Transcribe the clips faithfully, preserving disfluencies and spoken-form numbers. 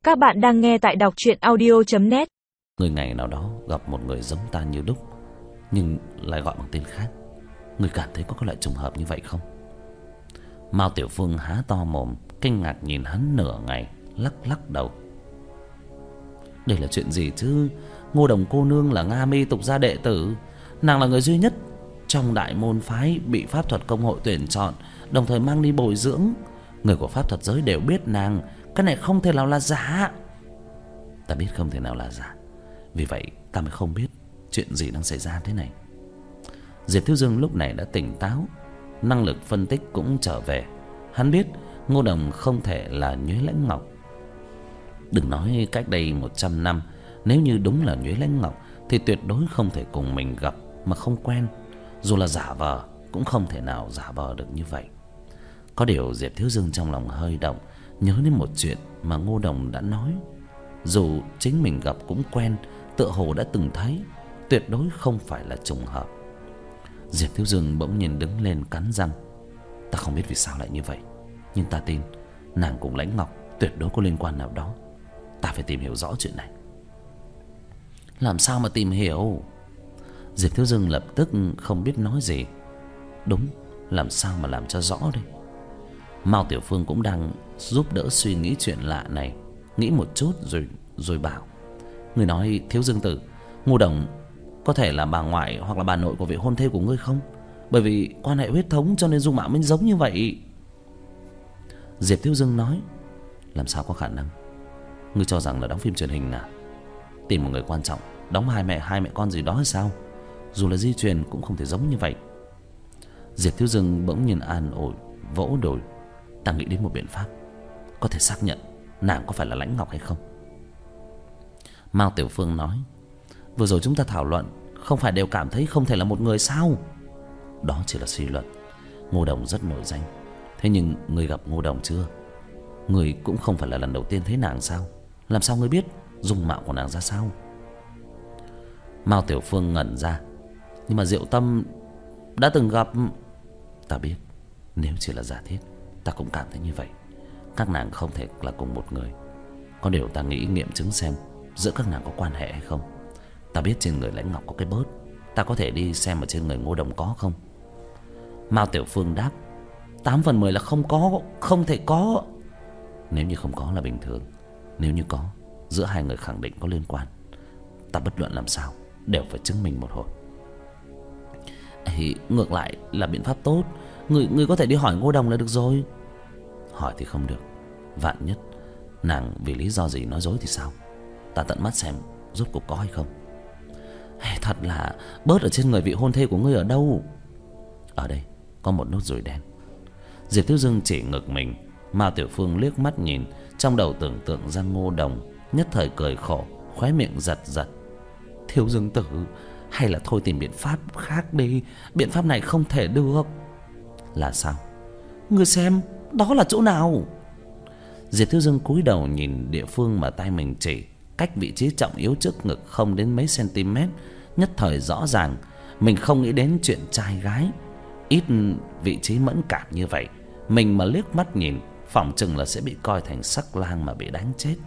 Các bạn đang nghe tại đọc truyện audio chấm net. Người ngày nào đó gặp một người giống ta như đúc, nhưng lại gọi bằng tên khác. Người cảm thấy có cái loại trùng hợp như vậy không? Mao Tiểu Phương há to mồm, kinh ngạc nhìn hắn nửa ngày, lắc lắc đầu. Đây là chuyện gì chứ? Ngô Đồng cô nương là Nga Mi tục gia đệ tử, nàng là người duy nhất trong đại môn phái bị pháp thuật công hội tuyển chọn, đồng thời mang đi bồi dưỡng. Người của pháp thuật giới đều biết nàng, cái này không thể nào là giả. Ta biết không thể nào là giả, vì vậy ta mới không biết chuyện gì đang xảy ra thế này. Diệp Thiếu Dương lúc này đã tỉnh táo, năng lực phân tích cũng trở về. Hắn biết Ngô Đồng không thể là Nhuế Lãnh Ngọc. Đừng nói cách đây một trăm năm, nếu như đúng là Nhuế Lãnh Ngọc thì tuyệt đối không thể cùng mình gặp mà không quen. Dù là giả vờ cũng không thể nào giả vờ được như vậy. Có điều Diệp Thiếu Dương trong lòng hơi động, nhớ đến một chuyện mà Ngô Đồng đã nói. Dù chính mình gặp cũng quen, tựa hồ đã từng thấy, tuyệt đối không phải là trùng hợp. Diệp Thiếu Dương bỗng nhiên đứng lên cắn răng. Ta không biết vì sao lại như vậy, nhưng ta tin nàng cùng Lãnh Ngọc tuyệt đối có liên quan nào đó. Ta phải tìm hiểu rõ chuyện này. Làm sao mà tìm hiểu? Diệp Thiếu Dương lập tức không biết nói gì. Đúng, làm sao mà làm cho rõ đây? Mao Tiểu Phương cũng đang giúp đỡ suy nghĩ chuyện lạ này, nghĩ một chút rồi rồi bảo: người nói Thiếu Dương tử, Ngô Đồng có thể là bà ngoại hoặc là bà nội của vị hôn thê của ngươi không? Bởi vì quan hệ huyết thống cho nên dung mạo mới giống như vậy. Diệp Thiếu Dương nói: làm sao có khả năng? Ngươi cho rằng là đóng phim truyền hình à? Tìm một người quan trọng đóng hai mẹ hai mẹ con gì đó hay sao? Dù là di truyền cũng không thể giống như vậy. Diệp Thiếu Dương bỗng nhiên an ủi, vỗ đùi: ta nghĩ đến một biện pháp có thể xác nhận nàng có phải là Lãnh Ngọc hay không. Mao Tiểu Phương nói: vừa rồi chúng ta thảo luận không phải đều cảm thấy không thể là một người sao? Đó chỉ là suy luận. Ngô Đồng rất nổi danh, thế nhưng người gặp Ngô Đồng chưa? Người cũng không phải là lần đầu tiên thấy nàng sao? Làm sao ngươi biết dung mạo của nàng ra sao? Mao Tiểu Phương ngẩn ra. Nhưng mà Diệu Tâm đã từng gặp. Ta biết, nếu chỉ là giả thiết, ta cũng cảm thấy như vậy. Các nàng không thể là cùng một người. Có điều ta nghĩ nghiệm chứng xem giữa các nàng có quan hệ hay không. Ta biết trên người Lãnh Ngọc có cái bớt, ta có thể đi xem ở trên người Ngô Đồng có không? Mao Tiểu Phương đáp: tám phần mười là không có, không thể có. Nếu như không có là bình thường, nếu như có, giữa hai người khẳng định có liên quan. Ta bất luận làm sao đều phải chứng minh một hồi. Ê, ngược lại là biện pháp tốt. Người, người có thể đi hỏi Ngô Đồng là được rồi. Hỏi thì không được, vạn nhất nàng vì lý do gì nói dối thì sao? Ta tận mắt xem rốt cuộc có hay không. Ê, thật là bớt ở trên người vị hôn thê của ngươi ở đâu? Ở đây có một nốt ruồi đen. Diệp Thiếu Dương chỉ ngực mình. Mao Tiểu Phương liếc mắt nhìn, trong đầu tưởng tượng ra Ngô Đồng, nhất thời cười khổ, khóe miệng giật giật. Thiếu Dương tử, hay là thôi tìm biện pháp khác đi. Biện pháp này không thể được. Là sao? Ngươi xem, đó là chỗ nào? Diệp Thiếu Dương cúi đầu nhìn địa phương mà tay mình chỉ, cách vị trí trọng yếu trước ngực không đến mấy cm. Nhất thời rõ ràng mình không nghĩ đến chuyện trai gái. Ít vị trí mẫn cảm như vậy, mình mà liếc mắt nhìn, phỏng chừng là sẽ bị coi thành sắc lang mà bị đánh chết.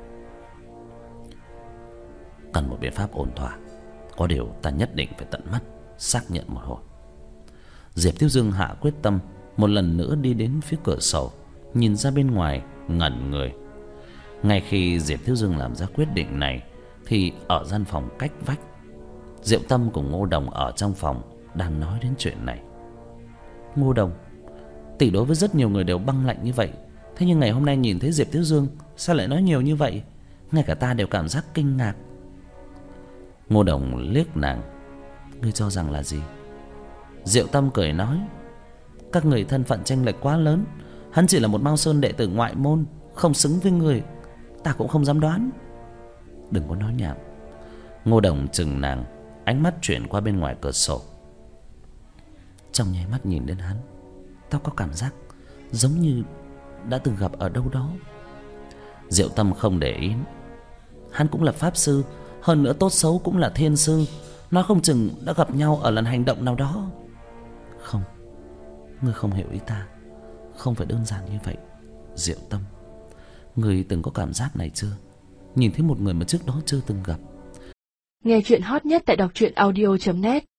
Cần một biện pháp ổn thỏa. Có điều ta nhất định phải tận mắt xác nhận một hồi. Diệp Thiếu Dương hạ quyết tâm, một lần nữa đi đến phía cửa sổ, nhìn ra bên ngoài, ngẩn người. Ngay khi Diệp Thiếu Dương làm ra quyết định này, thì ở gian phòng cách vách, Diệu Tâm cùng Ngô Đồng ở trong phòng đang nói đến chuyện này. Ngô Đồng, tỷ đối với rất nhiều người đều băng lạnh như vậy, thế nhưng ngày hôm nay nhìn thấy Diệp Thiếu Dương sao lại nói nhiều như vậy? Ngay cả ta đều cảm giác kinh ngạc. Ngô Đồng liếc nàng: ngươi cho rằng là gì? Diệu Tâm cười nói: các người thân phận chênh lệch quá lớn. Hắn chỉ là một Mao Sơn đệ tử ngoại môn, không xứng với người. Ta cũng không dám đoán. Đừng có nói nhảm. Ngô Đồng chừng nàng, ánh mắt chuyển qua bên ngoài cửa sổ. Trong nháy mắt nhìn đến hắn, tao có cảm giác giống như đã từng gặp ở đâu đó. Diệu Tâm không để ý. Hắn cũng là pháp sư, hơn nữa tốt xấu cũng là thiên sư, nói không chừng đã gặp nhau ở lần hành động nào đó. Không, ngươi không hiểu ý ta. Không phải đơn giản như vậy, Diệu Tâm. Người từng có cảm giác này chưa? Nhìn thấy một người mà trước đó chưa từng gặp. Nghe chuyện hot nhất tại đọc truyện audio chấm net.